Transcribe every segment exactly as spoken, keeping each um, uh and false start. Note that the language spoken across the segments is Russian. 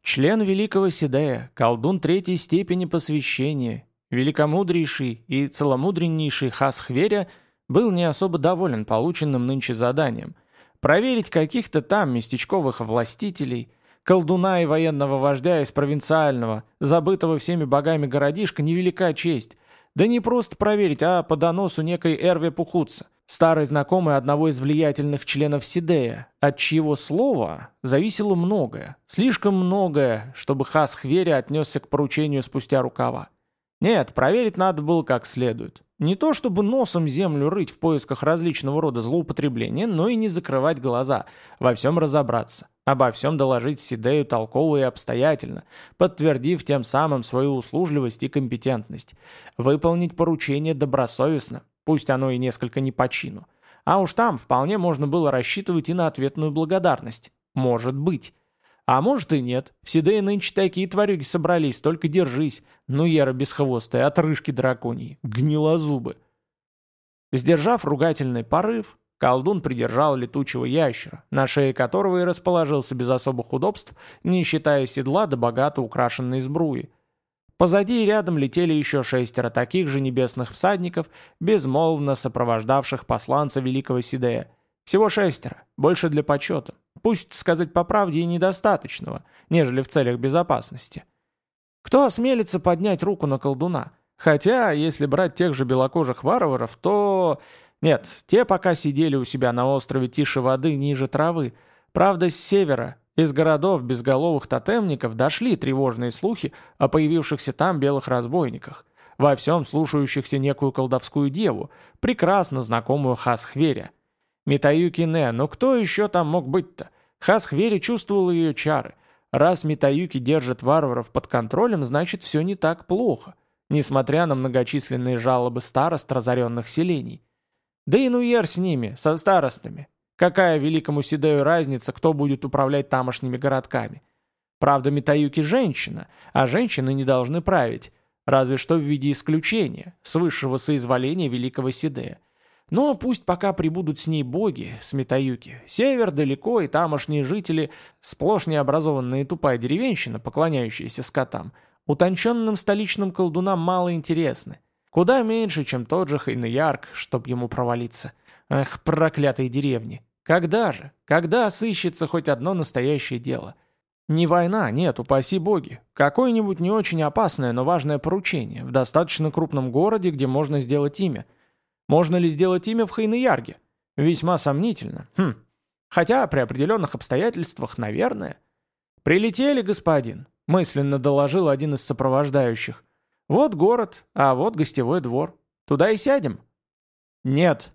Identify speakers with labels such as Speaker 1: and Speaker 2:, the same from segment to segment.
Speaker 1: Член Великого Сидея, колдун третьей степени посвящения, великомудрейший и целомудреннейший Хасхверя был не особо доволен полученным нынче заданием. Проверить каких-то там местечковых властителей, колдуна и военного вождя из провинциального, забытого всеми богами городишка, невелика честь. Да не просто проверить, а по доносу некой Эрве Пухутса, старой знакомой одного из влиятельных членов Сидея, от чьего слова зависело многое, слишком многое, чтобы Хасхверя отнесся к поручению спустя рукава. Нет, проверить надо было как следует. Не то чтобы носом землю рыть в поисках различного рода злоупотребления, но и не закрывать глаза, во всем разобраться, обо всем доложить Сидею толково и обстоятельно, подтвердив тем самым свою услужливость и компетентность. Выполнить поручение добросовестно, пусть оно и несколько не по чину. А уж там вполне можно было рассчитывать и на ответную благодарность. Может быть. А может и нет. В Сидее нынче такие тварюги собрались, только держись. Ну, Ера бесхвостая, отрыжки драконьи, гнилозубы. Сдержав ругательный порыв, колдун придержал летучего ящера, на шее которого и расположился без особых удобств, не считая седла да богато украшенной сбруи. Позади и рядом летели еще шестеро таких же небесных всадников, безмолвно сопровождавших посланца Великого Сидея. Всего шестеро, больше для почета, пусть сказать по правде и недостаточного, нежели в целях безопасности. Кто осмелится поднять руку на колдуна? Хотя, если брать тех же белокожих варваров, то... Нет, те пока сидели у себя на острове тише воды, ниже травы. Правда, с севера, из городов безголовых тотемников, дошли тревожные слухи о появившихся там белых разбойниках, во всем слушающихся некую колдовскую деву, прекрасно знакомую Хасхверя. Митаюки Не, но кто еще там мог быть-то? Хасхвери чувствовал ее чары. Раз Митаюки держит варваров под контролем, значит все не так плохо, несмотря на многочисленные жалобы старост разоренных селений. Да и Нуер с ними, со старостами. Какая великому Сидею разница, кто будет управлять тамошними городками? Правда, Митаюки женщина, а женщины не должны править, разве что в виде исключения, с высшего соизволения великого Сидея. Но пусть пока прибудут с ней боги, с Митаюки. Север далеко, и тамошние жители, сплошь необразованные тупая деревенщина, поклоняющиеся скотам, утонченным столичным колдунам мало интересны. Куда меньше, чем тот же Хайнеярк, чтоб ему провалиться. Эх, проклятые деревни. Когда же? Когда сыщется хоть одно настоящее дело? Не война, нет, упаси боги. Какое-нибудь не очень опасное, но важное поручение в достаточно крупном городе, где можно сделать имя. Можно ли сделать имя в Хайнеярге? Весьма сомнительно. Хм. Хотя при определенных обстоятельствах, наверное. «Прилетели, господин», — мысленно доложил один из сопровождающих. «Вот город, а вот гостевой двор. Туда и сядем?» «Нет».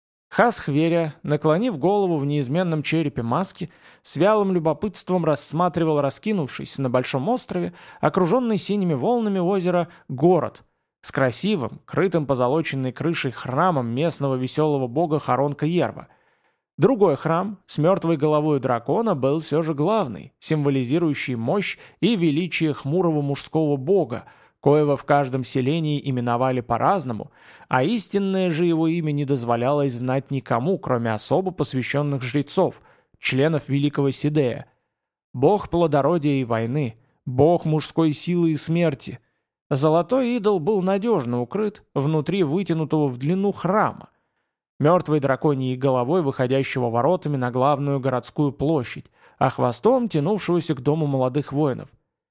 Speaker 1: Хасхверя, наклонив голову в неизменном черепе маски, с вялым любопытством рассматривал раскинувшийся на большом острове, окруженный синими волнами озера, город — с красивым, крытым позолоченной крышей храмом местного веселого бога Харонка Ерва. Другой храм с мертвой головой дракона был все же главный, символизирующий мощь и величие хмурого мужского бога, коего в каждом селении именовали по-разному, а истинное же его имя не дозволялось знать никому, кроме особо посвященных жрецов, членов Великого Сидея. Бог плодородия и войны, бог мужской силы и смерти. Золотой идол был надежно укрыт внутри вытянутого в длину храма, мертвой драконьей головой, выходящего воротами на главную городскую площадь, а хвостом тянувшегося к дому молодых воинов.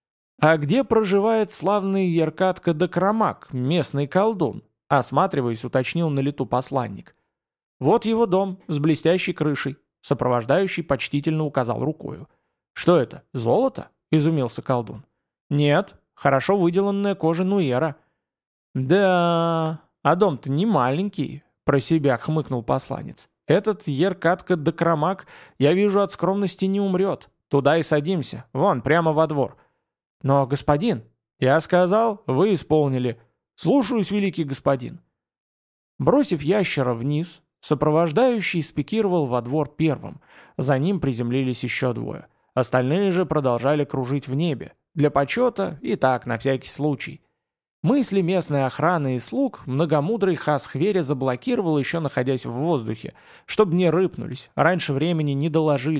Speaker 1: «А где проживает славный Еркатка Дакрамак, местный колдун?» — осматриваясь, уточнил на лету посланник. «Вот его дом с блестящей крышей», — сопровождающий почтительно указал рукою. «Что это, золото?» — изумился колдун. «Нет, хорошо выделанная кожа Нуера». «Да, а дом-то не маленький», — про себя хмыкнул посланец. «Этот Еркатка Дакрамак, я вижу, от скромности не умрет. Туда и садимся, вон, прямо во двор». «Но, господин...» «Я сказал, вы исполнили. Слушаюсь, великий господин». Бросив ящера вниз, сопровождающий спикировал во двор первым. За ним приземлились еще двое. Остальные же продолжали кружить в небе. Для почета и так, на всякий случай. Мысли местной охраны и слуг многомудрый Хасхверя заблокировал, еще находясь в воздухе, чтобы не рыпнулись, раньше времени не доложили.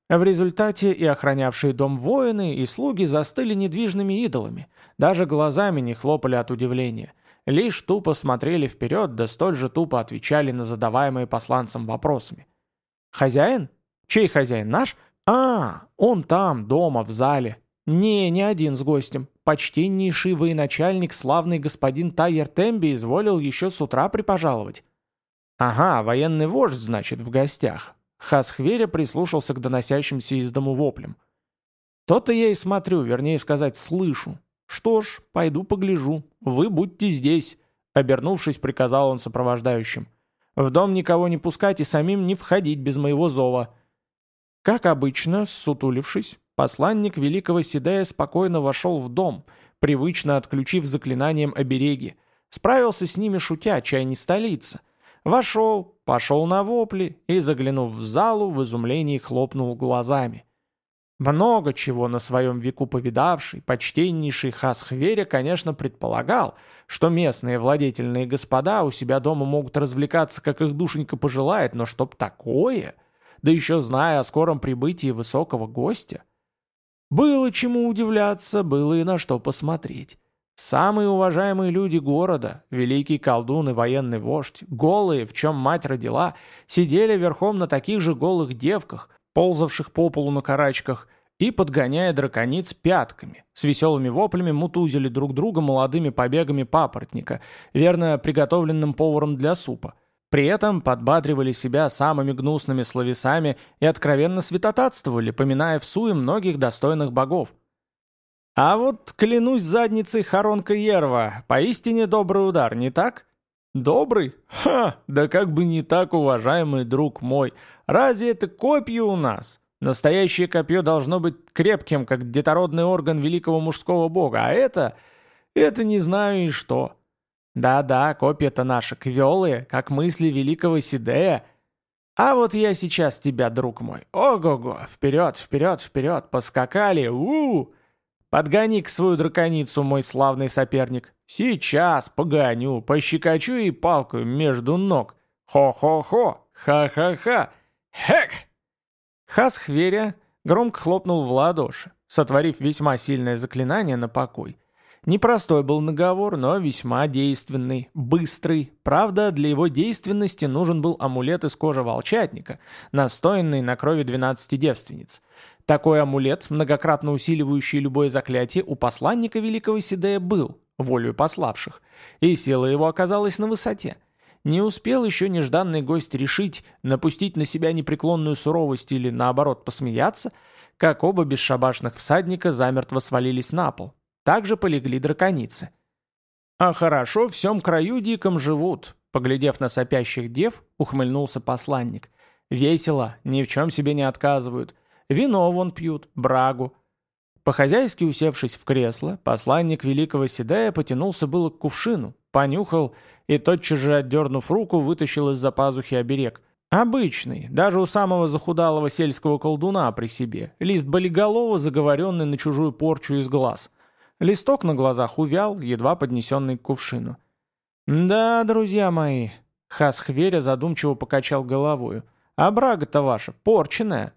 Speaker 1: В результате и охранявшие дом воины, и слуги застыли недвижными идолами, даже глазами не хлопали от удивления, лишь тупо смотрели вперед, да столь же тупо отвечали на задаваемые посланцем вопросами. «Хозяин? Чей хозяин? Наш? А, он там, дома, в зале. Не, не один с гостем. Почтеннейший военачальник, славный господин Тайер Темби, изволил еще с утра припожаловать». «Ага, военный вождь, значит, в гостях». Хасхверя прислушался к доносящимся из дому воплям. «То-то я и смотрю, вернее сказать, слышу. Что ж, пойду погляжу. Вы будьте здесь», — обернувшись, приказал он сопровождающим. «В дом никого не пускать и самим не входить без моего зова». Как обычно, ссутулившись, посланник великого Сидея спокойно вошел в дом, привычно отключив заклинанием обереги. Справился с ними шутя, чай не столица. Вошел, пошел на вопли и, заглянув в залу, в изумлении хлопнул глазами. Много чего на своем веку повидавший, почтеннейший Хасхверя, конечно, предполагал, что местные владетельные господа у себя дома могут развлекаться, как их душенька пожелает, но чтоб такое, да еще зная о скором прибытии высокого гостя. Было чему удивляться, было и на что посмотреть. Самые уважаемые люди города, великий колдун и военный вождь, голые, в чем мать родила, сидели верхом на таких же голых девках, ползавших по полу на карачках, и, подгоняя дракониц пятками, с веселыми воплями мутузили друг друга молодыми побегами папоротника, верно приготовленным поваром для супа. При этом подбадривали себя самыми гнусными словесами и откровенно святотатствовали, поминая в суе многих достойных богов. А вот, клянусь задницей Харонка Ерва, поистине добрый удар, не так? Добрый? Ха! Да как бы не так, уважаемый друг мой. Разве это копье у нас? Настоящее копье должно быть крепким, как детородный орган великого мужского бога, а это... это не знаю и что. Да-да, копья-то наши квелые, как мысли великого Сидея. А вот я сейчас тебя, друг мой. Ого-го, вперед, вперед, вперед, поскакали, у-у-у! Подгони-ка свою драконицу, мой славный соперник. Сейчас погоню, пощекочу и палкою между ног. Хо-хо-хо, ха-ха-ха, хэк! Хасхверя громко хлопнул в ладоши, сотворив весьма сильное заклинание на покой. Непростой был наговор, но весьма действенный, быстрый. Правда, для его действенности нужен был амулет из кожи волчатника, настоянный на крови двенадцати девственниц. Такой амулет, многократно усиливающий любое заклятие, у посланника великого Сидея был, волею пославших, и сила его оказалась на высоте. Не успел еще нежданный гость решить, напустить на себя непреклонную суровость или, наоборот, посмеяться, как оба бесшабашных всадника замертво свалились на пол. Также полегли драконицы. «А хорошо в всем краю диком живут», — поглядев на сопящих дев, ухмыльнулся посланник. «Весело, ни в чем себе не отказывают. Вино вон пьют, брагу». По-хозяйски усевшись в кресло, посланник великого Сидея потянулся было к кувшину, понюхал и, тотчас же отдернув руку, вытащил из-за пазухи оберег. Обычный, даже у самого захудалого сельского колдуна при себе, лист болиголова, заговоренный на чужую порчу из глаз. Листок на глазах увял, едва поднесенный к кувшину. «Да, друзья мои», — Хасхверя задумчиво покачал головою, — «а брага-то ваша порченая».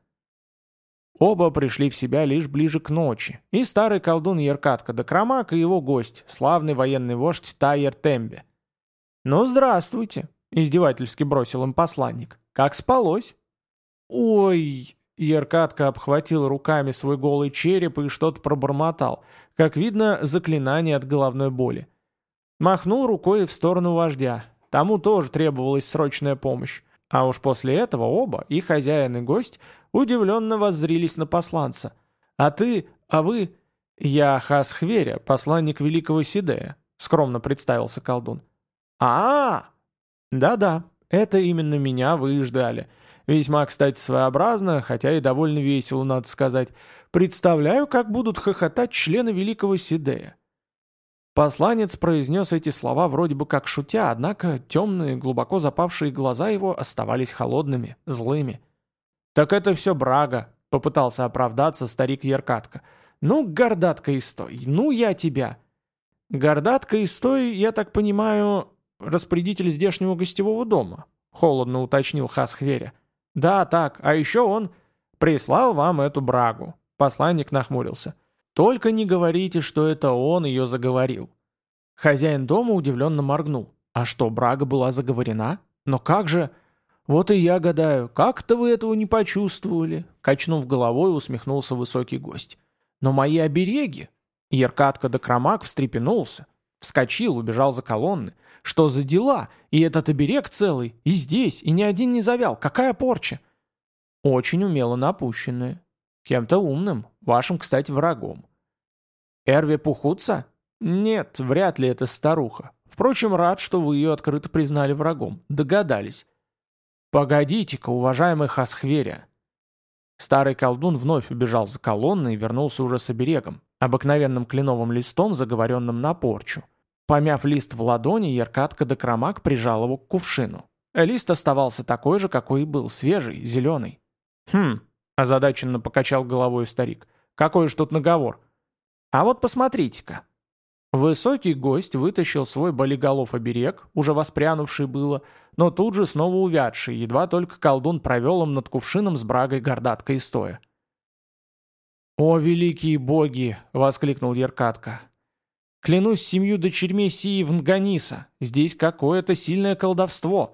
Speaker 1: Оба пришли в себя лишь ближе к ночи, и старый колдун Еркатка Докромак, и его гость, славный военный вождь Тайер Темби. «Ну, здравствуйте», — издевательски бросил им посланник. «Как спалось?» «Ой!» — Еркатка обхватил руками свой голый череп и что-то пробормотал, как видно, заклинание от головной боли. Махнул рукой в сторону вождя. Тому тоже требовалась срочная помощь. А уж после этого оба, и хозяин, и гость, удивленно воззрились на посланца. «А ты, а вы...» «Я Хасхверя, посланник великого Сидея», — скромно представился колдун. а, -а, -а Да-да, это именно меня вы и ждали. Весьма, кстати, своеобразно, хотя и довольно весело, надо сказать. Представляю, как будут хохотать члены великого Сидея». Посланец произнес эти слова вроде бы как шутя, однако темные, глубоко запавшие глаза его оставались холодными, злыми. «Так это все брага», — попытался оправдаться старик Еркатка. «Ну, гордатка и стой, ну я тебя». «Гордатка и стой, я так понимаю, распорядитель здешнего гостевого дома», — холодно уточнил Хасхверя. «Да, так, а еще он...» Прислал вам эту брагу». Посланник нахмурился. «Только не говорите, что это он ее заговорил». Хозяин дома удивленно моргнул. «А что, брага была заговорена? Но как же...» «Вот и я гадаю, как-то вы этого не почувствовали?» Качнув головой, усмехнулся высокий гость. «Но мои обереги...» Еркатка да Крамак встрепенулся. Вскочил, убежал за колонны. «Что за дела? И этот оберег целый, и здесь, и ни один не завял. Какая порча?» «Очень умело напущенная. Кем-то умным, вашим, кстати, врагом». «Эрве Пухутса?» «Нет, вряд ли это старуха. Впрочем, рад, что вы ее открыто признали врагом. Догадались». «Погодите-ка, уважаемый Хасхверя!» Старый колдун вновь убежал за колонной и вернулся уже с оберегом, обыкновенным кленовым листом, заговоренным на порчу. Помяв лист в ладони, Еркатка да Крамак прижал его к кувшину. Лист оставался такой же, какой и был, свежий, зеленый. «Хм», — озадаченно покачал головой старик, — «какой же тут наговор?» «А вот посмотрите-ка». Высокий гость вытащил свой болиголов оберег, уже воспрянувший было, но тут же снова увядший, едва только колдун провел им над кувшином с брагой гордаткой стоя. «О, великие боги!» — воскликнул Еркатка. «Клянусь семью дочерьми Сии Нганиса, здесь какое-то сильное колдовство!»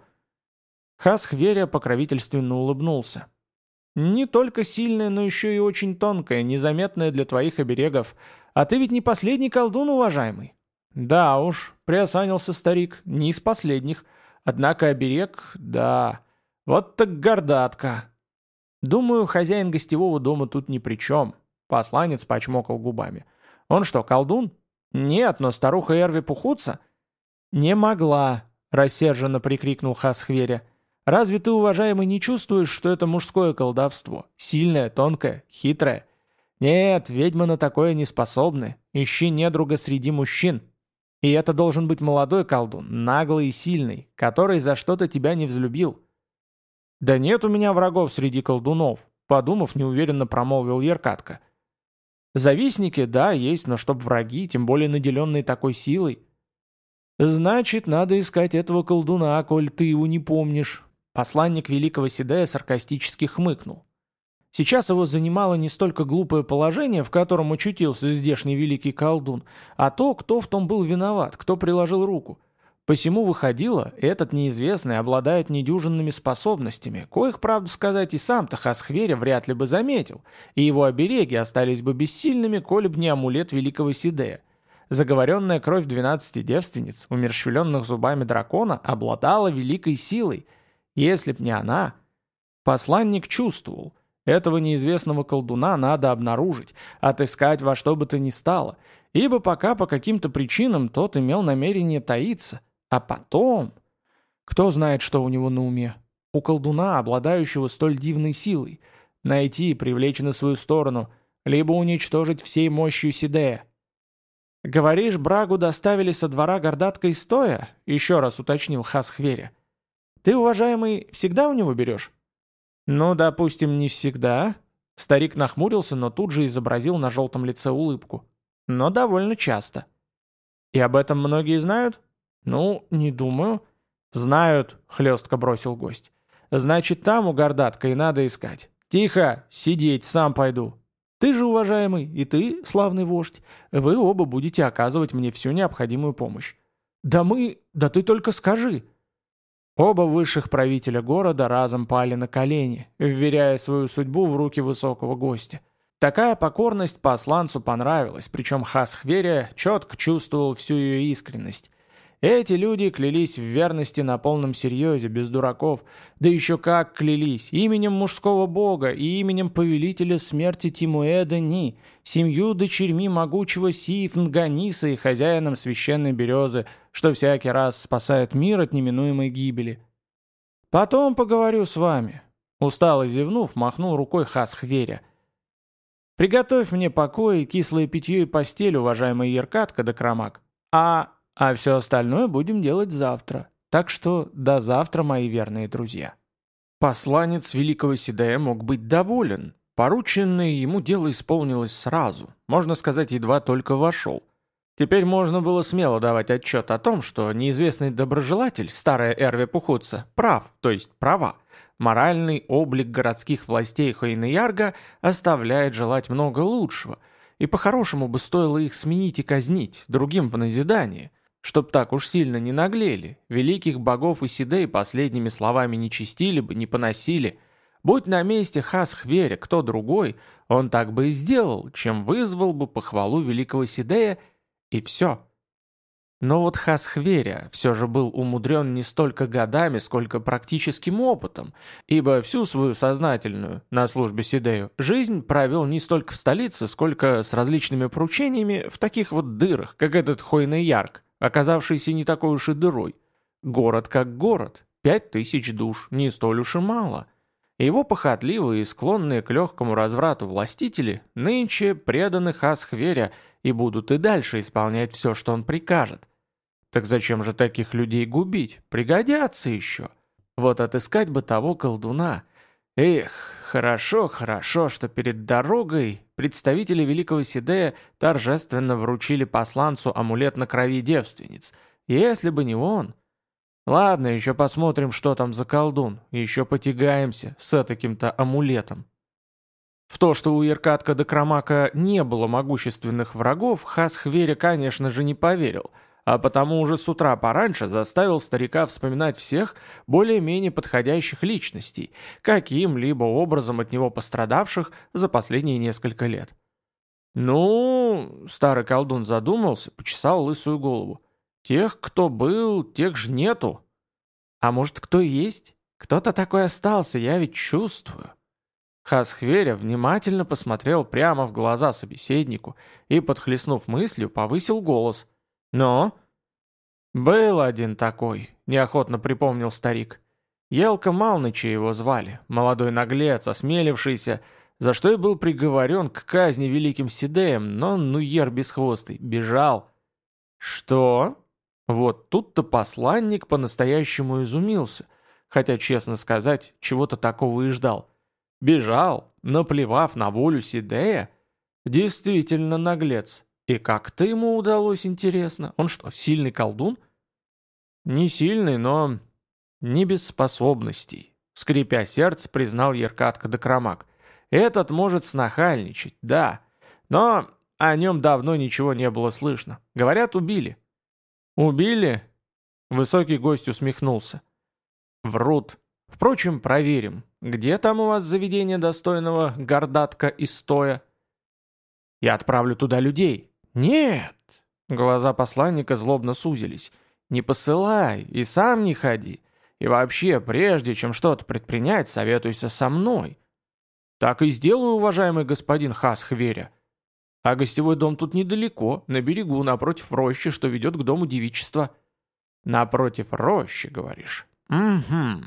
Speaker 1: Хасхверя покровительственно улыбнулся. «Не только сильное, но еще и очень тонкое, незаметное для твоих оберегов. А ты ведь не последний колдун, уважаемый?» «Да уж», — приосанился старик, — «не из последних. Однако оберег, да, вот так гордатка». «Думаю, хозяин гостевого дома тут ни при чем», — посланец почмокал губами. «Он что, колдун?» «Нет, но старуха Эрви Пухутса...» «Не могла», — рассерженно прикрикнул Хасхверя. «Разве ты, уважаемый, не чувствуешь, что это мужское колдовство? Сильное, тонкое, хитрое? Нет, ведьмы на такое не способны. Ищи недруга среди мужчин. И это должен быть молодой колдун, наглый и сильный, который за что-то тебя не взлюбил». «Да нет у меня врагов среди колдунов», — подумав, неуверенно промолвил Еркатка. «Завистники, да, есть, но чтоб враги, тем более наделенные такой силой». «Значит, надо искать этого колдуна, коль ты его не помнишь». Посланник великого Сидея саркастически хмыкнул. Сейчас его занимало не столько глупое положение, в котором очутился здешний великий колдун, а то, кто в том был виноват, кто приложил руку. Посему выходило, этот неизвестный обладает недюжинными способностями, коих, правду сказать, и сам-то Хасхверя вряд ли бы заметил, и его обереги остались бы бессильными, коли б не амулет великого Сидея. Заговоренная кровь двенадцати девственниц, умерщвленных зубами дракона, обладала великой силой. Если б не она... Посланник чувствовал, этого неизвестного колдуна надо обнаружить, отыскать во что бы то ни стало, ибо пока по каким-то причинам тот имел намерение таиться, а потом... Кто знает, что у него на уме? У колдуна, обладающего столь дивной силой, найти и привлечь на свою сторону, либо уничтожить всей мощью Сидея. «Говоришь, брагу доставили со двора гордатка и стоя?» — еще раз уточнил Хасхверя. «Ты, уважаемый, всегда у него берешь?» «Ну, допустим, не всегда». Старик нахмурился, но тут же изобразил на желтом лице улыбку. «Но довольно часто». «И об этом многие знают?» «Ну, не думаю». «Знают», — хлестко бросил гость. «Значит, там у гордатка и надо искать. Тихо, сидеть, сам пойду. Ты же, уважаемый, и ты, славный вождь, вы оба будете оказывать мне всю необходимую помощь». «Да мы... Да ты только скажи!» Оба высших правителя города разом пали на колени, вверяя свою судьбу в руки высокого гостя. Такая покорность посланцу понравилась, причем Хасхверя четко чувствовал всю ее искренность. Эти люди клялись в верности на полном серьезе, без дураков, да еще как клялись, именем мужского бога и именем повелителя смерти Тимуэда Ни, семью дочерьми могучего Сиев Нганиса и хозяином священной березы, что всякий раз спасает мир от неминуемой гибели. «Потом поговорю с вами», — устало зевнув, махнул рукой Хасхверя. «Приготовь мне покой, кислое питье и постель, уважаемый Еркатка да Крамак, а... А все остальное будем делать завтра. Так что до завтра, мои верные друзья». Посланец великого Сидея мог быть доволен. Порученное ему дело исполнилось сразу. Можно сказать, едва только вошел. Теперь можно было смело давать отчет о том, что неизвестный доброжелатель, старая Эрве Пухутса, прав, то есть права. Моральный облик городских властей Хойнеярга оставляет желать много лучшего, и по-хорошему бы стоило их сменить и казнить, другим в назидание, чтоб так уж сильно не наглели, великих богов Исидей последними словами не чистили бы, не поносили. Будь на месте Хас-Хверя кто другой, он так бы и сделал, чем вызвал бы похвалу великого Сидея, и все. Но вот Хас-Хверя все же был умудрен не столько годами, сколько практическим опытом, ибо всю свою сознательную, на службе Сидею, жизнь провел не столько в столице, сколько с различными поручениями в таких вот дырах, как этот Хойный-Ярк, оказавшийся не такой уж и дырой. Город как город, пять тысяч душ, не столь уж и мало. Его похотливые и склонные к легкому разврату властители нынче преданы Хас-Хверя и будут и дальше исполнять все, что он прикажет. Так зачем же таких людей губить? Пригодятся еще. Вот отыскать бы того колдуна. Эх, хорошо, хорошо, что перед дорогой представители великого Сидея торжественно вручили посланцу амулет на крови девственниц. Если бы не он... Ладно, еще посмотрим, что там за колдун, еще потягаемся с таким-то амулетом. В то, что у Иркатка до Крамака не было могущественных врагов, Хас-Хверя, конечно же, не поверил, а потому уже с утра пораньше заставил старика вспоминать всех более-менее подходящих личностей, каким-либо образом от него пострадавших за последние несколько лет. Ну, старый колдун задумался, почесал лысую голову. Тех, кто был, тех же нету. А может, кто есть? Кто-то такой остался, я ведь чувствую. Хас-Хверя внимательно посмотрел прямо в глаза собеседнику и, подхлестнув мыслью, повысил голос. «Но?» «Был один такой», — неохотно припомнил старик. Елка Малныча его звали, молодой наглец, осмелившийся, за что и был приговорен к казни великим Сидеем, но Нуер бесхвостый бежал. «Что?» Вот тут-то посланник по-настоящему изумился, хотя, честно сказать, чего-то такого и ждал. Бежал, наплевав на волю Сидея? Действительно наглец. И как-то ему удалось, интересно? Он что, сильный колдун? Не сильный, но не без способностей. Скрипя сердце, признал Еркатка да Крамак. Этот может снахальничать, да, но о нем давно ничего не было слышно. Говорят, убили. «Убили?» Высокий гость усмехнулся. «Врут. Впрочем, проверим. Где там у вас заведение достойного гордатка и стоя?» «Я отправлю туда людей». «Нет!» Глаза посланника злобно сузились. «Не посылай и сам не ходи. И вообще, прежде чем что-то предпринять, советуйся со мной». «Так и сделаю, уважаемый господин Хас-Хверя. А гостевой дом тут недалеко, на берегу, напротив рощи, что ведет к дому девичества». «Напротив рощи, говоришь?» «Угу».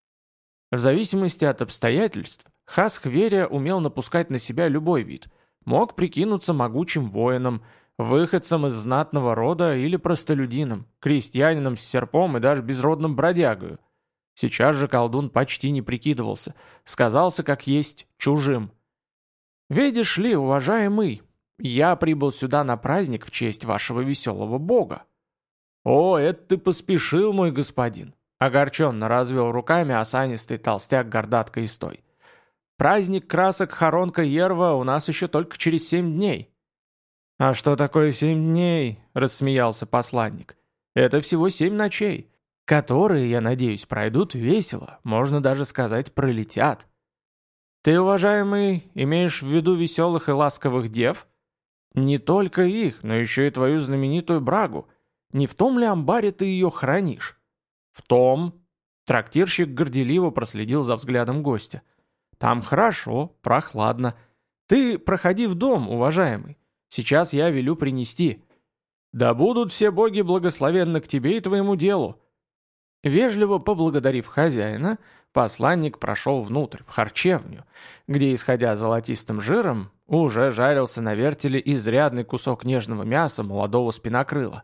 Speaker 1: В зависимости от обстоятельств, Хас-Хверя умел напускать на себя любой вид. Мог прикинуться могучим воином, выходцем из знатного рода или простолюдином, крестьянином с серпом и даже безродным бродягою. Сейчас же колдун почти не прикидывался, сказался как есть чужим. «Видишь ли, уважаемый, я прибыл сюда на праздник в честь вашего веселого бога». «О, это ты поспешил, мой господин!» Огорченно развел руками осанистый толстяк гордатка Истой. «Праздник красок Харонка Ерва у нас еще только через семь дней». «А что такое семь дней?» — рассмеялся посланник. «Это всего семь ночей, которые, я надеюсь, пройдут весело, можно даже сказать, пролетят». «Ты, уважаемый, имеешь в виду веселых и ласковых дев?» «Не только их, но еще и твою знаменитую брагу. Не в том ли амбаре ты ее хранишь?» «В том». Трактирщик горделиво проследил за взглядом гостя. «Там хорошо, прохладно. Ты проходи в дом, уважаемый. Сейчас я велю принести. Да будут все боги благословенны к тебе и твоему делу». Вежливо поблагодарив хозяина, посланник прошел внутрь, в харчевню, где, исходя золотистым жиром, уже жарился на вертеле изрядный кусок нежного мяса молодого спинокрыла.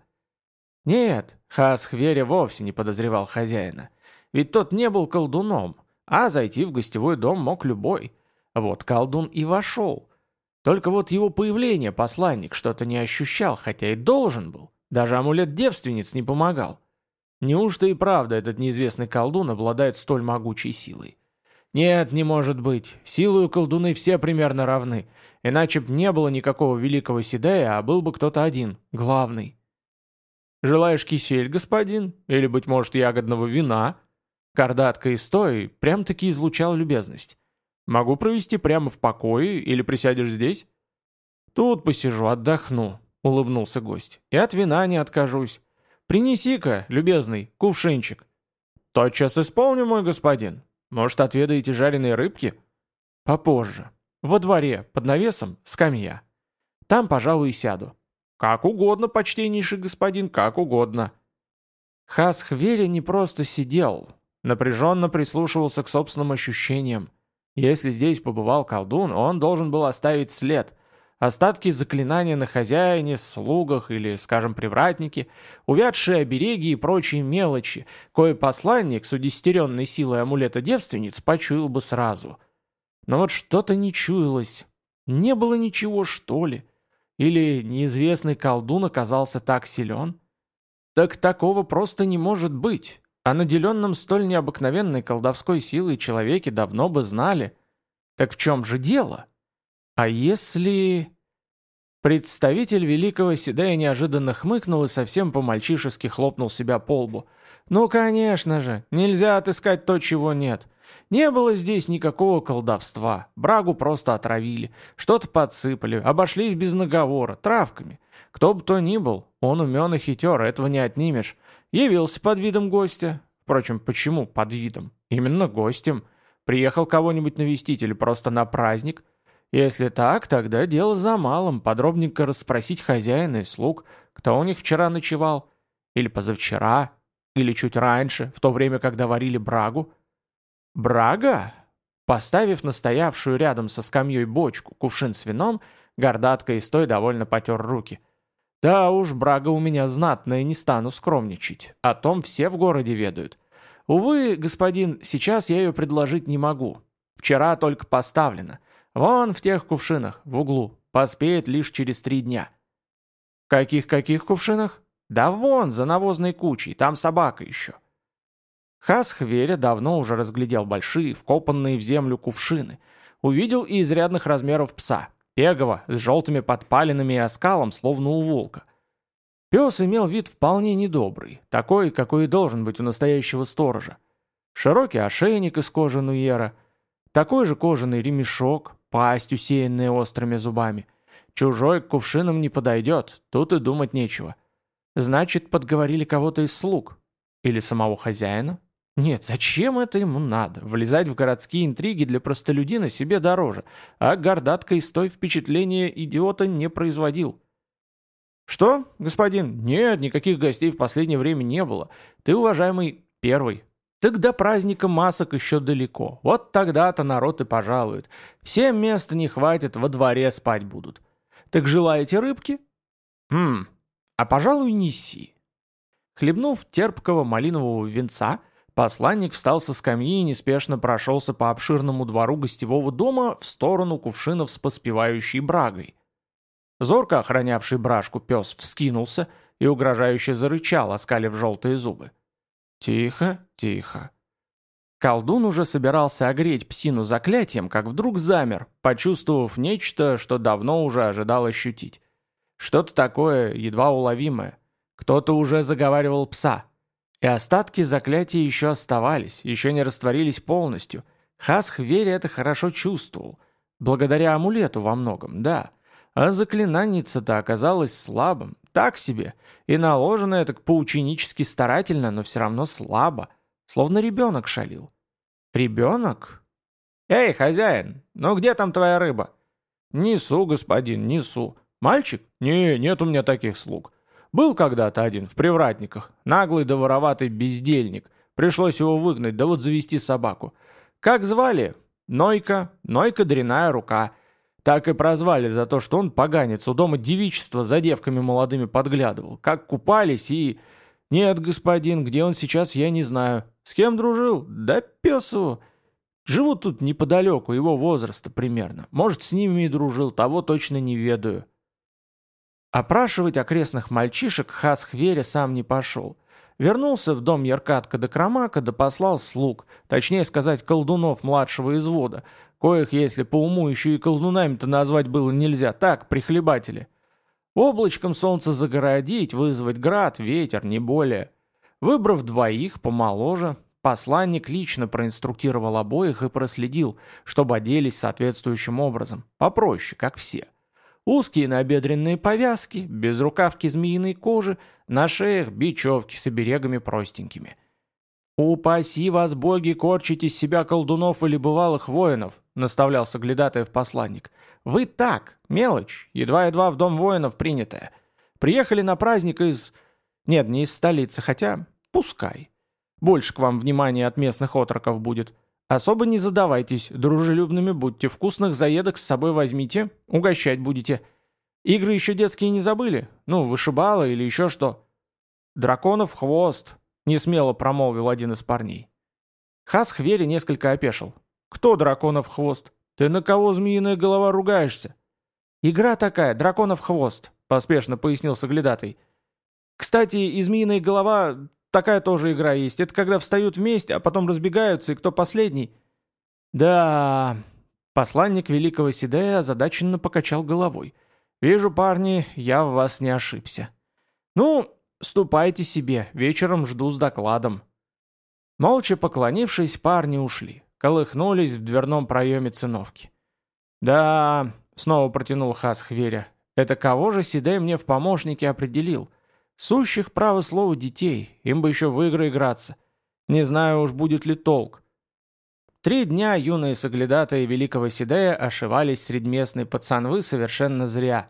Speaker 1: Нет, Хас-Хверя вовсе не подозревал хозяина, ведь тот не был колдуном, а зайти в гостевой дом мог любой. Вот колдун и вошел. Только вот его появление посланник что-то не ощущал, хотя и должен был. Даже амулет девственниц не помогал. Неужто и правда этот неизвестный колдун обладает столь могучей силой? Нет, не может быть. Силою колдуны все примерно равны. Иначе б не было никакого великого Сидея, а был бы кто-то один, главный. Желаешь кисель, господин? Или, быть может, ягодного вина? Кардатка и стой прям-таки излучал любезность. Могу провести прямо в покое, или присядешь здесь? Тут посижу, отдохну, улыбнулся гость. И от вина не откажусь. Принеси-ка, любезный, кувшинчик. Тотчас исполню, мой господин. Может, отведаете жареные рыбки? Попозже. Во дворе, под навесом, скамья. Там, пожалуй, и сяду. Как угодно, почтеннейший господин, как угодно. Хасхвери не просто сидел, напряженно прислушивался к собственным ощущениям. Если здесь побывал колдун, он должен был оставить след. Остатки заклинания на хозяине, слугах или, скажем, привратнике, увядшие обереги и прочие мелочи, кое посланник с удесятеренной силой амулета девственниц почуял бы сразу. Но вот что-то не чуялось. Не было ничего, что ли? Или неизвестный колдун оказался так силен? Так такого просто не может быть. О наделенном столь необыкновенной колдовской силой человеке давно бы знали. Так в чем же дело? А если... Представитель великого Сидея неожиданно хмыкнул и совсем по-мальчишески хлопнул себя по лбу. Ну, конечно же, нельзя отыскать то, чего нет. Не было здесь никакого колдовства. Брагу просто отравили, что-то подсыпали, обошлись без наговора, травками. Кто бы то ни был, он умен и хитер, этого не отнимешь. Явился под видом гостя. Впрочем, почему под видом? Именно гостем. Приехал кого-нибудь навестить или просто на праздник? Если так, тогда дело за малым, подробненько расспросить хозяина и слуг, кто у них вчера ночевал, или позавчера, или чуть раньше, в то время, когда варили брагу. Брага? Поставив настоявшую рядом со скамьей бочку, кувшин с вином, гордатка и стой довольно потер руки. Да уж, брага у меня знатная, не стану скромничать, о том все в городе ведают. Увы, господин, сейчас я ее предложить не могу. Вчера только поставлена. Вон в тех кувшинах, в углу. Поспеет лишь через три дня. Каких-каких кувшинах? Да вон, за навозной кучей, там собака еще. Хасхверя давно уже разглядел большие, вкопанные в землю кувшины. Увидел и изрядных размеров пса, пегого, с желтыми подпалинами и оскалом, словно у волка. Пес имел вид вполне недобрый, такой, какой и должен быть у настоящего сторожа. Широкий ошейник из кожи нуера, такой же кожаный ремешок, пасть, усеянная острыми зубами. Чужой к кувшинам не подойдет, тут и думать нечего. Значит, подговорили кого-то из слуг. Или самого хозяина? Нет, зачем это ему надо? Влезать в городские интриги для простолюдина себе дороже, а гордатка из той впечатления идиота не производил. «Что, господин? Нет, никаких гостей в последнее время не было. Ты, уважаемый, первый. Так до праздника масок еще далеко. Вот тогда-то народ и пожалует. Всем места не хватит, во дворе спать будут. Так желаете рыбки? Хм, а пожалуй, неси». Хлебнув терпкого малинового винца, посланник встал со скамьи и неспешно прошелся по обширному двору гостевого дома в сторону кувшинов с поспевающей брагой. Зорко охранявший бражку пес вскинулся и угрожающе зарычал, оскалив желтые зубы. «Тихо, тихо». Колдун уже собирался огреть псину заклятием, как вдруг замер, почувствовав нечто, что давно уже ожидал ощутить. Что-то такое, едва уловимое. Кто-то уже заговаривал пса. И остатки заклятия еще оставались, еще не растворились полностью. Хасхвери это хорошо чувствовал. Благодаря амулету во многом, да. А заклинаница-то оказалась слабым, так себе, и наложено это поученически старательно, но все равно слабо, словно ребенок шалил. Ребенок? «Эй, хозяин, ну где там твоя рыба?» «Несу, господин, несу. Мальчик? Не, нет у меня таких слуг. Был когда-то один в привратниках, наглый да вороватый бездельник. Пришлось его выгнать, да вот завести собаку. Как звали? Нойка, Нойка дряная рука». Так и прозвали за то, что он, поганец, у дома девичества за девками молодыми подглядывал. Как купались и... Нет, господин, где он сейчас, я не знаю. С кем дружил? Да пес его. Живу тут неподалеку, его возраста примерно. Может, с ними и дружил, того точно не ведаю. Опрашивать окрестных мальчишек Хасхверя сам не пошел. Вернулся в дом Яркатка да Кромака, да послал слуг, точнее сказать, колдунов младшего извода, коих, если по уму еще и колдунами-то назвать было нельзя, так, прихлебатели. Облачком солнце загородить, вызвать град, ветер, не более. Выбрав двоих, помоложе, посланник лично проинструктировал обоих и проследил, чтобы оделись соответствующим образом, попроще, как все. Узкие набедренные повязки, безрукавки змеиной кожи, на шеях бечевки с оберегами простенькими. «Упаси вас, боги, корчить из себя колдунов или бывалых воинов», — наставлял соглядатаев посланник. «Вы так, мелочь, едва-едва в дом воинов принятая. Приехали на праздник из... Нет, не из столицы, хотя пускай. Больше к вам внимания от местных отроков будет. Особо не задавайтесь, дружелюбными будьте, вкусных заедок с собой возьмите, угощать будете. Игры еще детские не забыли? Ну, вышибалы или еще что?» «Драконов хвост», — несмело промолвил один из парней. Хасхвери несколько опешил. «Кто драконов хвост? Ты на кого, змеиная голова, ругаешься?» «Игра такая, драконов хвост», — поспешно пояснил соглядатый. «Кстати, и змеиная голова, такая тоже игра есть. Это когда встают вместе, а потом разбегаются, и кто последний?» «Да...» Посланник великого Сидея озадаченно покачал головой. «Вижу, парни, я в вас не ошибся. Ну, ступайте себе, вечером жду с докладом». Молча поклонившись, парни ушли, колыхнулись в дверном проеме циновки. «Да...» — снова протянул Хасхверя. «Это кого же Сидей мне в помощники определил? Сущих, право слово, детей, им бы еще в игры играться. Не знаю уж, будет ли толк». Три дня юные соглядатые великого Сидея ошивались среди местной пацанвы совершенно зря.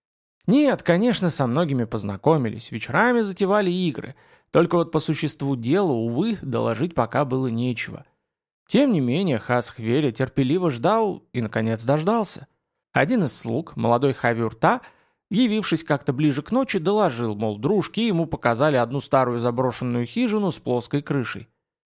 Speaker 1: Нет, конечно, со многими познакомились, вечерами затевали игры, только вот по существу дела, увы, доложить пока было нечего. Тем не менее, Хасхверя терпеливо ждал и, наконец, дождался. Один из слуг, молодой Хавюрта, явившись как-то ближе к ночи, доложил, мол, дружки ему показали одну старую заброшенную хижину с плоской крышей.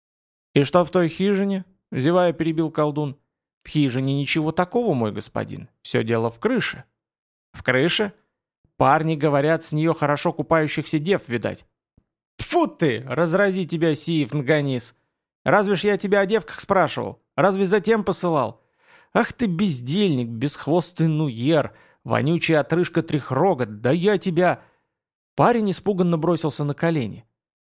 Speaker 1: «И что в той хижине?» — зевая перебил колдун. «В хижине ничего такого, мой господин. Все дело в крыше». «В крыше? Парни говорят, с нее хорошо купающихся дев видать». «Тьфу ты! Разрази тебя, Сиев Нганис! Разве ж я тебя о девках спрашивал? Разве затем посылал? Ах ты бездельник, бесхвостый нуер, вонючая отрыжка трехрогот, да я тебя...» Парень испуганно бросился на колени.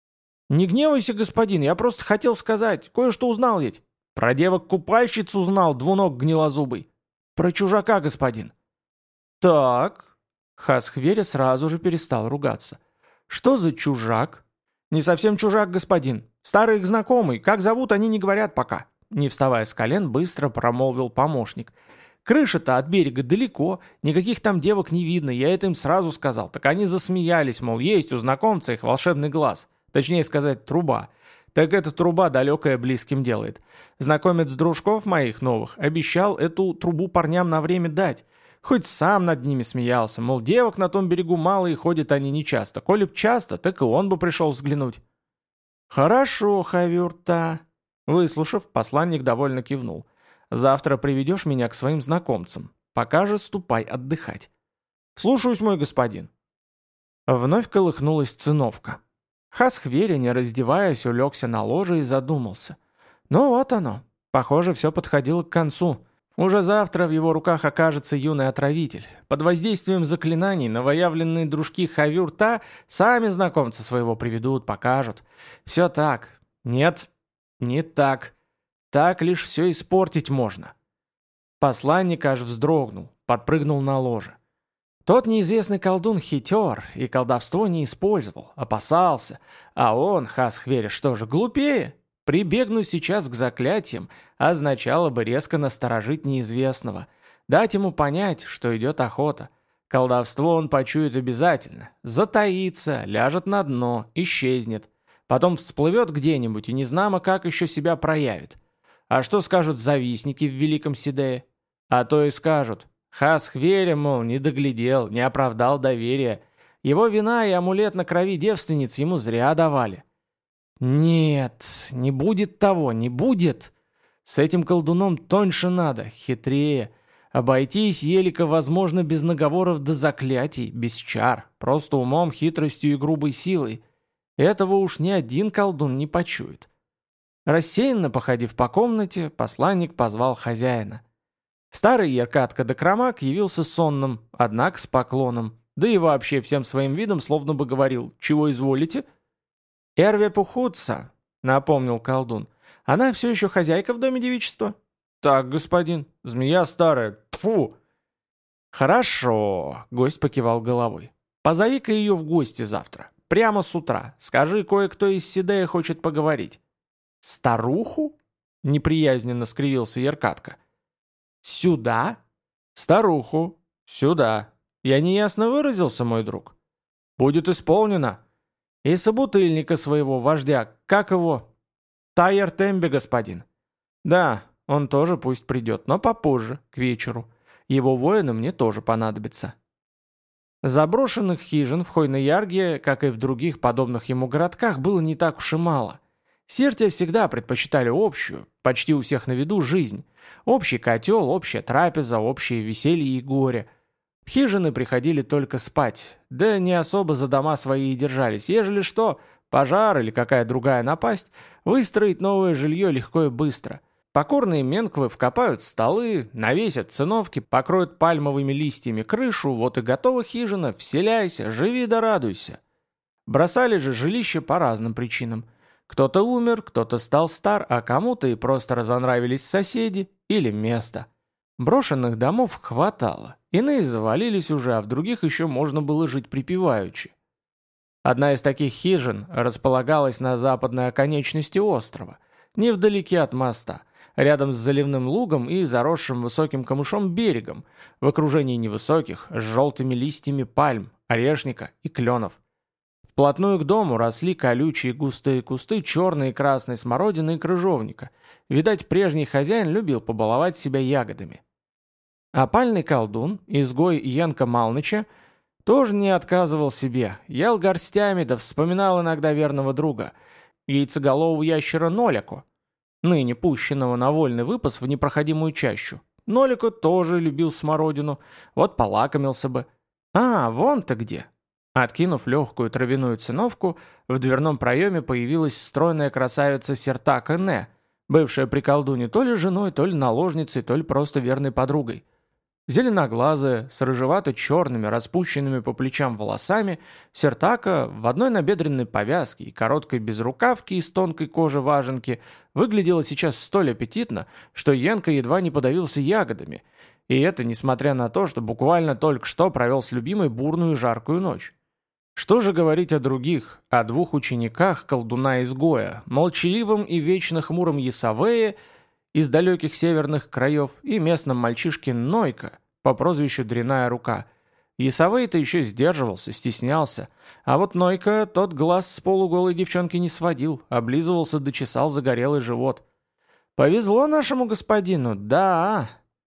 Speaker 1: «Не гневайся, господин, я просто хотел сказать, кое-что узнал ведь. Про девок-купальщиц узнал, двуног гнилозубый. Про чужака, господин». «Так...» Хасхверя сразу же перестал ругаться. «Что за чужак?» «Не совсем чужак, господин. Старый их знакомый. Как зовут, они не говорят пока». Не вставая с колен, быстро промолвил помощник. «Крыша-то от берега далеко, никаких там девок не видно, я это им сразу сказал. Так они засмеялись, мол, есть у знакомца их волшебный глаз. Точнее сказать, труба. Так эта труба далекая близким делает. Знакомец дружков моих новых обещал эту трубу парням на время дать. Хоть сам над ними смеялся, мол, девок на том берегу мало и ходят они нечасто. Коли б часто, так и он бы пришел взглянуть». «Хорошо, Хавюрта». Выслушав, посланник довольно кивнул. «Завтра приведешь меня к своим знакомцам. Пока же ступай отдыхать». «Слушаюсь, мой господин». Вновь колыхнулась циновка. Хасхверя, не раздеваясь, улегся на ложе и задумался. Ну вот оно. Похоже, все подходило к концу. Уже завтра в его руках окажется юный отравитель. Под воздействием заклинаний новоявленные дружки Хавюрта сами знакомца своего приведут, покажут. Все так. Нет, не так. Так лишь все испортить можно. Посланник аж вздрогнул, подпрыгнул на ложе. Тот неизвестный колдун хитер и колдовство не использовал, опасался. А он, Хасхверя, что же, глупее? Прибегнуть сейчас к заклятиям означало бы резко насторожить неизвестного, дать ему понять, что идет охота. Колдовство он почует обязательно, затаится, ляжет на дно, исчезнет. Потом всплывет где-нибудь и незнамо как еще себя проявит. А что скажут завистники в Великом Сидее? А то и скажут: Хасхверя, мол, не доглядел, не оправдал доверия. Его вина и амулет на крови девственниц ему зря давали. Нет, не будет того, не будет. С этим колдуном тоньше надо, хитрее. Обойтись елико возможно без наговоров до заклятий, без чар, просто умом, хитростью и грубой силой. Этого уж ни один колдун не почует. Рассеянно походив по комнате, посланник позвал хозяина. Старый Еркатка Докромак явился сонным, однако с поклоном, да и вообще всем своим видом словно бы говорил: «Чего изволите?» «Эрве Пухутса», — напомнил колдун. «Она все еще хозяйка в доме девичества?» «Так, господин, змея старая, тьфу!» «Хорошо», — гость покивал головой. «Позови-ка ее в гости завтра, прямо с утра. Скажи, кое-кто из Сидея хочет поговорить». «Старуху?» — неприязненно скривился Еркатка. «Сюда?» «Старуху. Сюда. Я неясно выразился, мой друг?» «Будет исполнено. И собутыльника своего, вождя, как его?» «Тайер Тембе, господин». «Да, он тоже пусть придет, но попозже, к вечеру. Его воины мне тоже понадобятся». Заброшенных хижин в Хойноярге, как и в других подобных ему городках, было не так уж и мало. Сирте всегда предпочитали общую, почти у всех на виду, жизнь. Общий котел, общая трапеза, общее веселье и горе. В хижины приходили только спать, да не особо за дома свои и держались. Ежели что, пожар или какая другая напасть, выстроить новое жилье легко и быстро. Покорные менквы вкопают столы, навесят циновки, покроют пальмовыми листьями крышу, вот и готова хижина, вселяйся, живи да радуйся. Бросали же жилище по разным причинам. Кто-то умер, кто-то стал стар, а кому-то и просто разонравились соседи или место. Брошенных домов хватало, иные завалились уже, а в других еще можно было жить припеваючи. Одна из таких хижин располагалась на западной оконечности острова, невдалеке от моста, рядом с заливным лугом и заросшим высоким камышом берегом, в окружении невысоких, с желтыми листьями пальм, орешника и кленов. Вплотную к дому росли колючие густые кусты черной и красной смородины и крыжовника. Видать, прежний хозяин любил побаловать себя ягодами. Опальный колдун, изгой Янка Малныча, тоже не отказывал себе, ел горстями да вспоминал иногда верного друга, яйцеголового ящера Нолику, ныне пущенного на вольный выпас в непроходимую чащу. Нолику тоже любил смородину, вот полакомился бы. А, вон-то где! Откинув легкую травяную циновку, в дверном проеме появилась стройная красавица Сертака Не, бывшая при колдуне то ли женой, то ли наложницей, то ли просто верной подругой. Зеленоглазая, с рыжевато-черными, распущенными по плечам волосами, Сертака в одной набедренной повязке и короткой безрукавке из тонкой кожи важенки выглядела сейчас столь аппетитно, что Янка едва не подавился ягодами, и это несмотря на то, что буквально только что провел с любимой бурную и жаркую ночь. Что же говорить о других, о двух учениках колдуна-изгоя, молчаливом и вечно хмуром Ясавее из далеких северных краев и местном мальчишке Нойка по прозвищу Дряная Рука. Ясавей-то еще сдерживался, стеснялся, а вот Нойка тот глаз с полуголой девчонки не сводил, облизывался да чесал загорелый живот. «Повезло нашему господину, да!»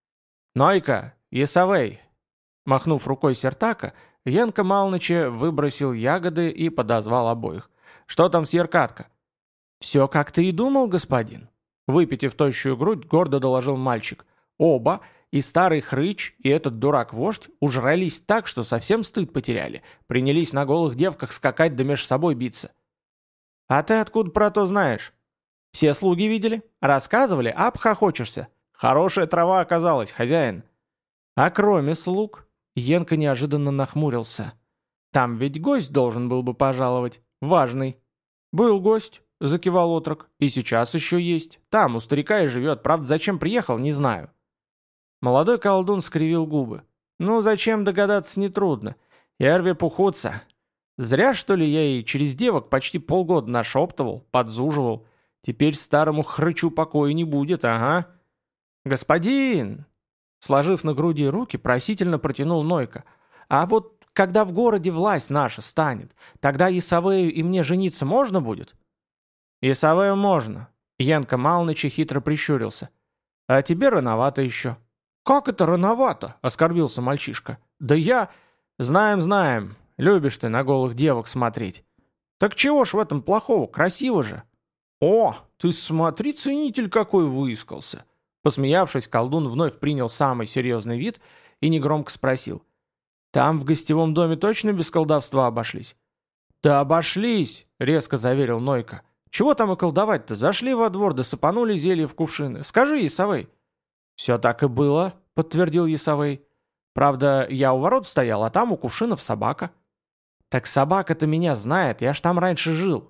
Speaker 1: «Нойка! Ясавей!» Махнув рукой Сертака, Янка Малныча выбросил ягоды и подозвал обоих. «Что там с Еркатка?» «Все, как ты и думал, господин», — выпитив тощую грудь, гордо доложил мальчик. «Оба, и старый хрыч, и этот дурак-вождь, ужрались так, что совсем стыд потеряли, принялись на голых девках скакать да меж собой биться». «А ты откуда про то знаешь?» «Все слуги видели? Рассказывали? Обхохочешься. Хорошая трава оказалась, хозяин». «А кроме слуг?» Янка неожиданно нахмурился. «Там ведь гость должен был бы пожаловать. Важный». «Был гость», — закивал отрок. «И сейчас еще есть. Там у старика и живет. Правда, зачем приехал, не знаю». Молодой колдун скривил губы. «Ну, зачем догадаться, нетрудно. Эрве Пухутса. Зря, что ли, я ей через девок почти полгода нашептывал, подзуживал. Теперь старому хрычу покоя не будет, ага». «Господин!» Сложив на груди руки, просительно протянул Нойка. «А вот когда в городе власть наша станет, тогда Ясавею и мне жениться можно будет?» «Ясавею можно», — Янка Малныч хитро прищурился. «А тебе рановато еще». «Как это рановато?» — оскорбился мальчишка. «Да я...» «Знаем, знаем. Любишь ты на голых девок смотреть». «Так чего ж в этом плохого? Красиво же». «О, ты смотри, ценитель какой выискался». Посмеявшись, колдун вновь принял самый серьезный вид и негромко спросил. «Там в гостевом доме точно без колдовства обошлись?» «Да обошлись!» — резко заверил Нойка. «Чего там и колдовать-то? Зашли во двор да сыпанули зелье в кувшины. Скажи, Исавей». «Все так и было», — подтвердил Исавей. «Правда, я у ворот стоял, а там у кувшинов собака». «Так собака-то меня знает, я ж там раньше жил».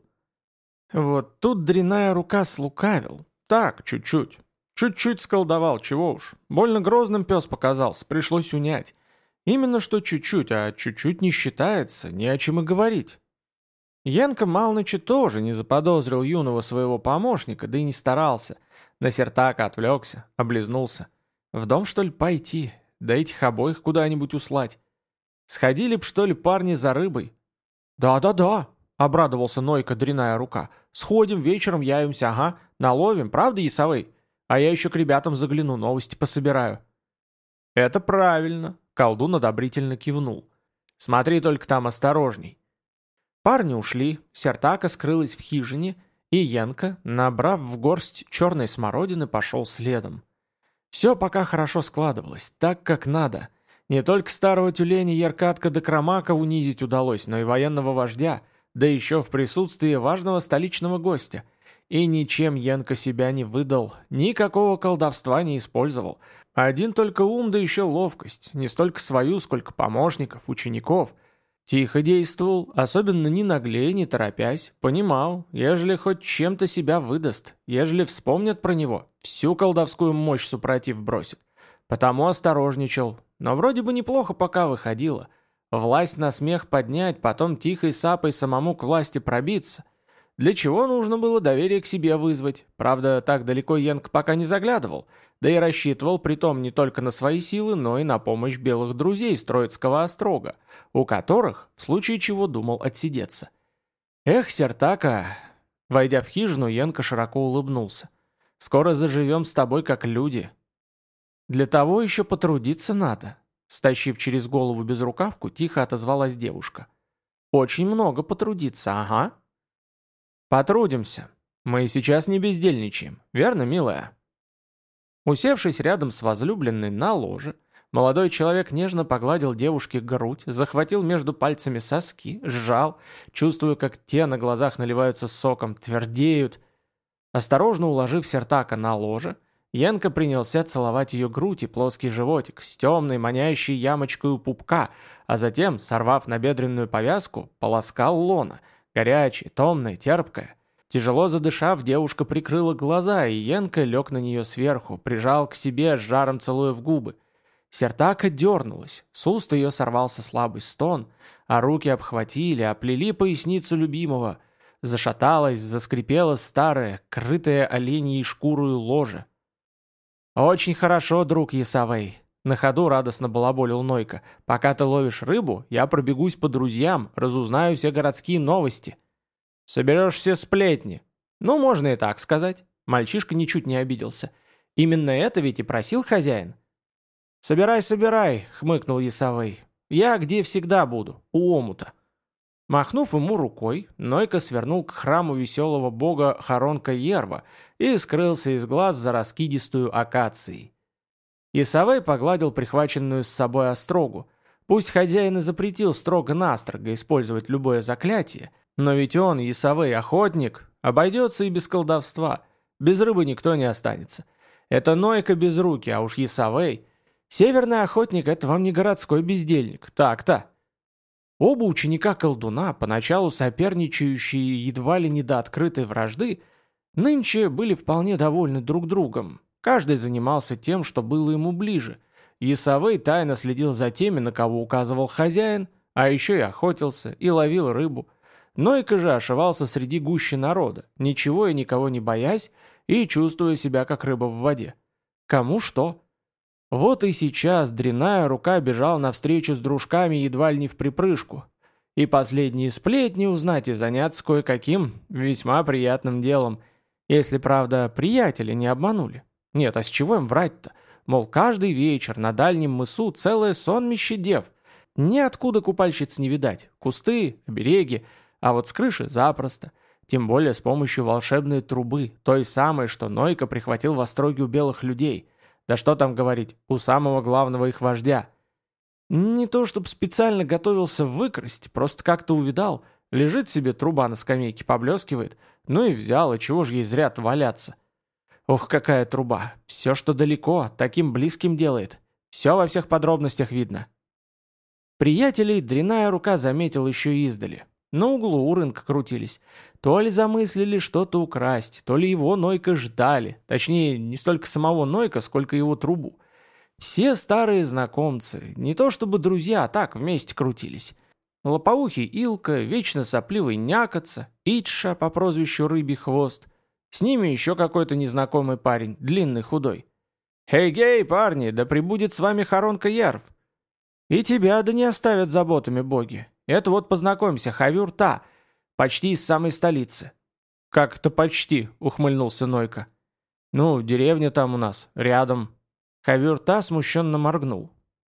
Speaker 1: Вот тут дряная рука слукавил. Так, чуть-чуть. Чуть-чуть сколдовал, чего уж. Больно грозным пес показался, пришлось унять. Именно что чуть-чуть, а чуть-чуть не считается, не о чем и говорить. Янка Малныча тоже не заподозрил юного своего помощника, да и не старался. На Сертака отвлекся, облизнулся. В дом, что ли, пойти? Да этих обоих куда-нибудь услать. Сходили б, что ли, парни за рыбой? «Да-да-да», — обрадовался Нойка, дряная рука. «Сходим, вечером явимся, ага, наловим, правда, Исавей? А я еще к ребятам загляну, новости пособираю». «Это правильно», — колдун одобрительно кивнул. «Смотри только там осторожней». Парни ушли, Сертака скрылась в хижине, и Янка, набрав в горсть черной смородины, пошел следом. Все пока хорошо складывалось, так как надо. Не только старого тюленя Яркатка да Кромака унизить удалось, но и военного вождя, да еще в присутствии важного столичного гостя. И ничем Янка себя не выдал, никакого колдовства не использовал. Один только ум да еще ловкость, не столько свою, сколько помощников, учеников. Тихо действовал, особенно не наглее, не торопясь, понимал, ежели хоть чем-то себя выдаст, ежели вспомнят про него, всю колдовскую мощь супротив бросит. Потому осторожничал, но вроде бы неплохо пока выходило. Власть на смех поднять, потом тихой сапой самому к власти пробиться. Для чего нужно было доверие к себе вызвать? Правда, так далеко Янг пока не заглядывал, да и рассчитывал притом не только на свои силы, но и на помощь белых друзей с Троицкого острога, у которых, в случае чего, думал отсидеться. «Эх, Сертака!» Войдя в хижину, Янка широко улыбнулся. «Скоро заживем с тобой как люди». «Для того еще потрудиться надо», — стащив через голову безрукавку, тихо отозвалась девушка. «Очень много потрудиться, ага». «Потрудимся. Мы сейчас не бездельничаем, верно, милая?» Усевшись рядом с возлюбленной на ложе, молодой человек нежно погладил девушке грудь, захватил между пальцами соски, сжал, чувствуя, как те на глазах наливаются соком, твердеют. Осторожно уложив Сертака на ложе, Янка принялся целовать ее грудь и плоский животик с темной манящей ямочкой у пупка, а затем, сорвав набедренную повязку, полоскал лона, горячее, томное, терпкое. Тяжело задышав, девушка прикрыла глаза, и Янка лег на нее сверху, прижал к себе, с жаром целуя в губы. Сертака дернулась, с уст ее сорвался слабый стон, а руки обхватили, оплели поясницу любимого. Зашаталась, заскрипела старая, крытая оленьей шкурою ложе. «Очень хорошо, друг Исавей», — на ходу радостно балаболил Нойка. «Пока ты ловишь рыбу, я пробегусь по друзьям, разузнаю все городские новости». «Соберешь все сплетни». «Ну, можно и так сказать». Мальчишка ничуть не обиделся. «Именно это ведь и просил хозяин». «Собирай, собирай», — хмыкнул Исавей. «Я где всегда буду, у омута». Махнув ему рукой, Нойка свернул к храму веселого бога Харонка Ерва и скрылся из глаз за раскидистую акацией. Исавей погладил прихваченную с собой острогу. Пусть хозяин и запретил строго-настрого использовать любое заклятие, но ведь он, Исавей, охотник, обойдется и без колдовства. Без рыбы никто не останется. Это Нойка без руки, а уж Исавей. Северный охотник — это вам не городской бездельник. Так-то. Оба ученика-колдуна, поначалу соперничающие едва ли не до открытой вражды, нынче были вполне довольны друг другом. Каждый занимался тем, что было ему ближе. Исавей тайно следил за теми, на кого указывал хозяин, а еще и охотился, и ловил рыбу. Нойка же ошивался среди гущи народа, ничего и никого не боясь, и чувствуя себя как рыба в воде. Кому что. Вот и сейчас дряная рука бежал навстречу с дружками едва ли не в припрыжку. И последние сплетни узнать и заняться кое-каким весьма приятным делом, если, правда, приятели не обманули. Нет, а с чего им врать-то? Мол, каждый вечер на дальнем мысу целое сонмище дев. Ниоткуда купальщиц не видать. Кусты, обереги, а вот с крыши запросто. Тем более с помощью волшебной трубы, той самой, что Нойка прихватил в остроге у белых людей. Да что там говорить, у самого главного их вождя. Не то, чтобы специально готовился выкрасть, просто как-то увидал. Лежит себе труба на скамейке, поблескивает. Ну и взял, и чего же ей зря-то валяться. Ох, какая труба. Все, что далеко, таким близким делает. Все во всех подробностях видно. Приятелей дряная рука заметил еще издали. На углу у рынка крутились. То ли замыслили что-то украсть, то ли его Нойка ждали. Точнее, не столько самого Нойка, сколько его трубу. Все старые знакомцы, не то чтобы друзья, а так вместе крутились. Лопоухий Илка, вечно сопливый Някоца, Итша по прозвищу Рыбий Хвост. С ними еще какой-то незнакомый парень, длинный, худой. «Хей-гей, парни, да прибудет с вами Харонка Ярв!» «И тебя да не оставят заботами боги. Это вот познакомься, Хавюр-Та, почти из самой столицы». «Как это почти?» — ухмыльнулся Нойка. «Ну, деревня там у нас, рядом». Хавюр-Та смущенно моргнул.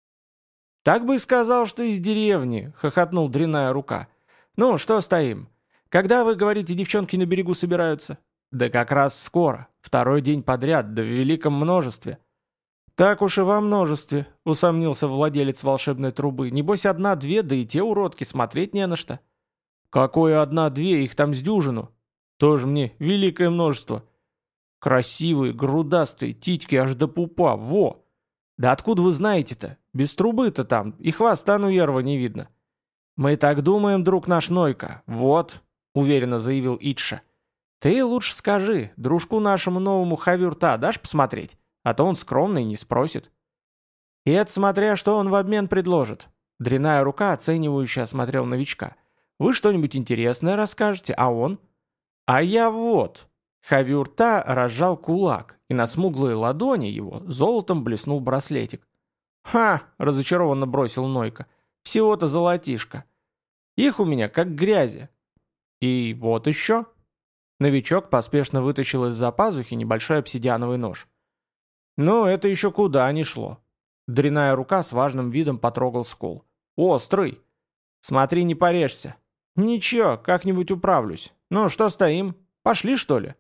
Speaker 1: «Так бы и сказал, что из деревни», — хохотнул дряная рука. «Ну, что стоим? Когда, вы говорите, девчонки на берегу собираются?» «Да как раз скоро. Второй день подряд, да в великом множестве». «Так уж и во множестве», — усомнился владелец волшебной трубы. «Небось одна-две, да и те уродки, смотреть не на что». «Какое одна-две, их там с дюжину?» «Тоже мне великое множество». «Красивые, грудастые, титьки аж до пупа, во!» «Да откуда вы знаете-то? Без трубы-то там, и хвоста Нуерва не видно». «Мы так думаем, друг наш Нойка, вот», — уверенно заявил Итша. «Ты лучше скажи, дружку нашему новому Хавюр-Та дашь посмотреть? А то он скромный, не спросит». «И это смотря, что он в обмен предложит». Дряная рука, оценивающе осмотрел новичка. «Вы что-нибудь интересное расскажете, а он?» «А я вот». Хавюр-Та разжал кулак, и на смуглой ладони его золотом блеснул браслетик. «Ха!» — разочарованно бросил Нойка. «Всего-то золотишко. Их у меня как грязи». «И вот еще». Новичок поспешно вытащил из-за пазухи небольшой обсидиановый нож. «Ну, это еще куда ни шло». Дряная рука с важным видом потрогал скол. «Острый! Смотри, не порежься». «Ничего, как-нибудь управлюсь. Ну, что стоим? Пошли, что ли?»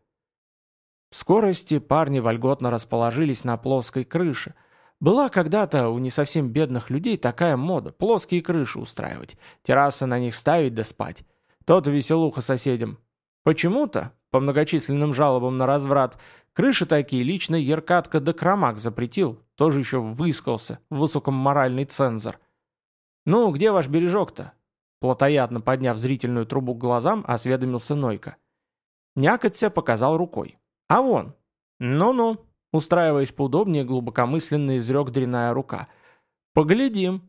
Speaker 1: В скорости парни вольготно расположились на плоской крыше. Была когда-то у не совсем бедных людей такая мода — плоские крыши устраивать, террасы на них ставить да спать. То-то веселуха соседям. Почему-то, по многочисленным жалобам на разврат, крыши такие лично Еркатка да Крамак запретил, тоже еще выискался, высокоморальный цензор. «Ну, где ваш бережок-то?» Плотоядно подняв зрительную трубу к глазам, осведомился Нойка. Някотся показал рукой. «А вон!» «Ну-ну!» Устраиваясь поудобнее, глубокомысленно изрек дряная рука. «Поглядим!»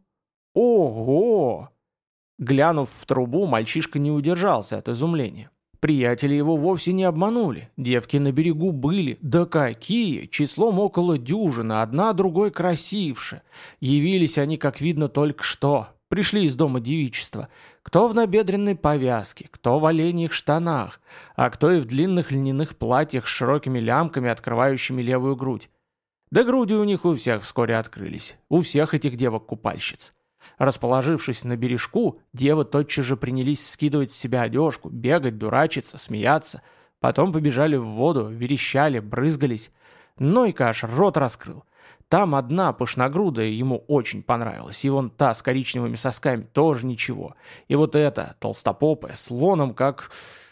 Speaker 1: «Ого!» Глянув в трубу, мальчишка не удержался от изумления. Приятели его вовсе не обманули. Девки на берегу были. Да какие! Числом около дюжины, одна другой красивше. Явились они, как видно, только что. Пришли из дома девичества. Кто в набедренной повязке, кто в оленьих штанах, а кто и в длинных льняных платьях с широкими лямками, открывающими левую грудь. Да груди у них у всех вскоре открылись. У всех этих девок-купальщиц. Расположившись на бережку, девы тотчас же принялись скидывать с себя одежку, бегать, дурачиться, смеяться. Потом побежали в воду, верещали, брызгались. Нойка аж рот раскрыл. Там одна пышногрудая ему очень понравилась, и вон та с коричневыми сосками тоже ничего. И вот эта, толстопопая, слоном как...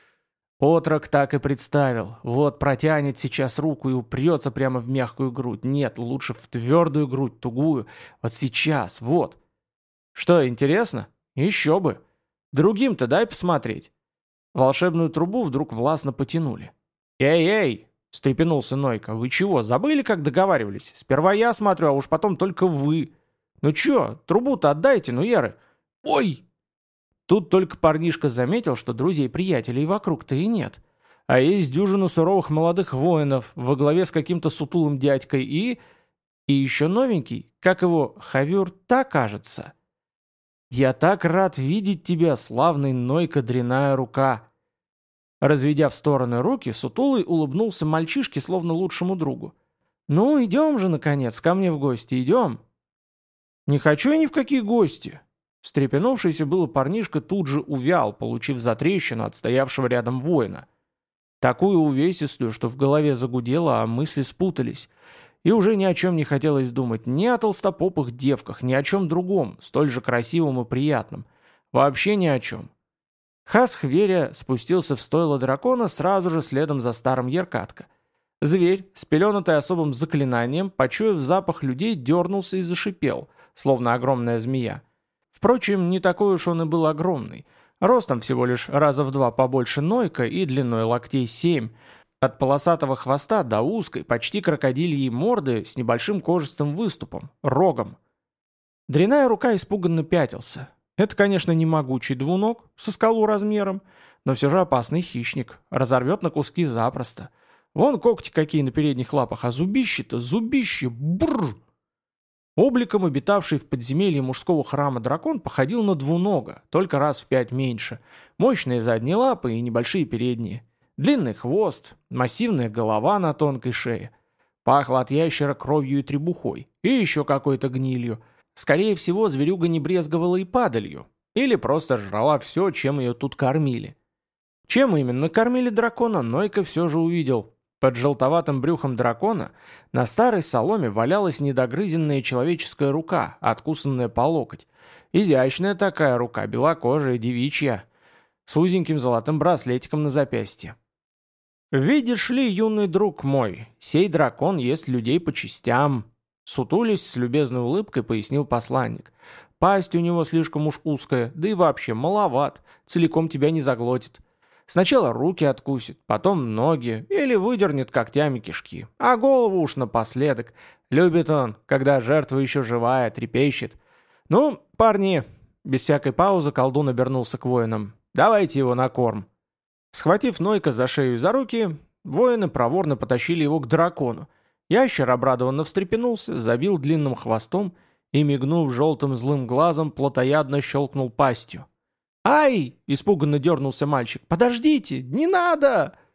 Speaker 1: Отрок так и представил. Вот протянет сейчас руку и упрется прямо в мягкую грудь. Нет, лучше в твердую грудь, тугую. Вот сейчас, вот. Что, интересно? Еще бы. Другим-то дай посмотреть. Волшебную трубу вдруг властно потянули. «Эй-эй!» — встрепенулся Нойка. «Вы чего, забыли, как договаривались? Сперва я смотрю, а уж потом только вы. Ну че, трубу-то отдайте, ну, Яры!» «Ой!» Тут только парнишка заметил, что друзей-приятелей вокруг-то и нет. А есть дюжину суровых молодых воинов во главе с каким-то сутулым дядькой и... И еще новенький, как его, Хавюр-Та, кажется. «Я так рад видеть тебя, славный Нойка дряная рука!» Разведя в стороны руки, сутулый улыбнулся мальчишке, словно лучшему другу. «Ну, идем же, наконец, ко мне в гости, идем!» «Не хочу я ни в какие гости!» Встрепенувшийся было парнишка тут же увял, получив затрещину от стоявшего рядом воина. Такую увесистую, что в голове загудело, а мысли спутались. И уже ни о чем не хотелось думать, ни о толстопопых девках, ни о чем другом, столь же красивом и приятном. Вообще ни о чем. Хас-Хверя спустился в стойло дракона сразу же следом за старым Еркатка. Зверь, спеленатый особым заклинанием, почуяв запах людей, дернулся и зашипел, словно огромная змея. Впрочем, не такой уж он и был огромный. Ростом всего лишь раза в два побольше Нойка и длиной локтей семь. От полосатого хвоста до узкой, почти крокодильей морды с небольшим кожистым выступом, рогом. Дряная рука испуганно пятился. Это, конечно, не могучий двуног, со скалу размером, но все же опасный хищник, разорвет на куски запросто. Вон когти какие на передних лапах, а зубище-то, зубище, бррр! Обликом обитавший в подземелье мужского храма дракон походил на двунога, только раз в пять меньше. Мощные задние лапы и небольшие передние. Длинный хвост, массивная голова на тонкой шее. Пахло от ящера кровью и требухой, и еще какой-то гнилью. Скорее всего, зверюга не брезговала и падалью. Или просто жрала все, чем ее тут кормили. Чем именно кормили дракона, Нойка все же увидел. Под желтоватым брюхом дракона на старой соломе валялась недогрызенная человеческая рука, откусанная по локоть. Изящная такая рука, белокожая, девичья, с узеньким золотым браслетиком на запястье. «Видишь ли, юный друг мой, сей дракон ест людей по частям», сутулясь с любезной улыбкой, пояснил посланник. «Пасть у него слишком уж узкая, да и вообще маловат, целиком тебя не заглотит. Сначала руки откусит, потом ноги, или выдернет когтями кишки, а голову уж напоследок. Любит он, когда жертва еще живая, трепещет. Ну, парни...» Без всякой паузы колдун обернулся к воинам. «Давайте его на корм». Схватив Нойка за шею и за руки, воины проворно потащили его к дракону. Ящер обрадованно встрепенулся, забил длинным хвостом и, мигнув желтым злым глазом, плотоядно щелкнул пастью. «Ай!» — испуганно дернулся мальчик. «Подождите! Не надо!»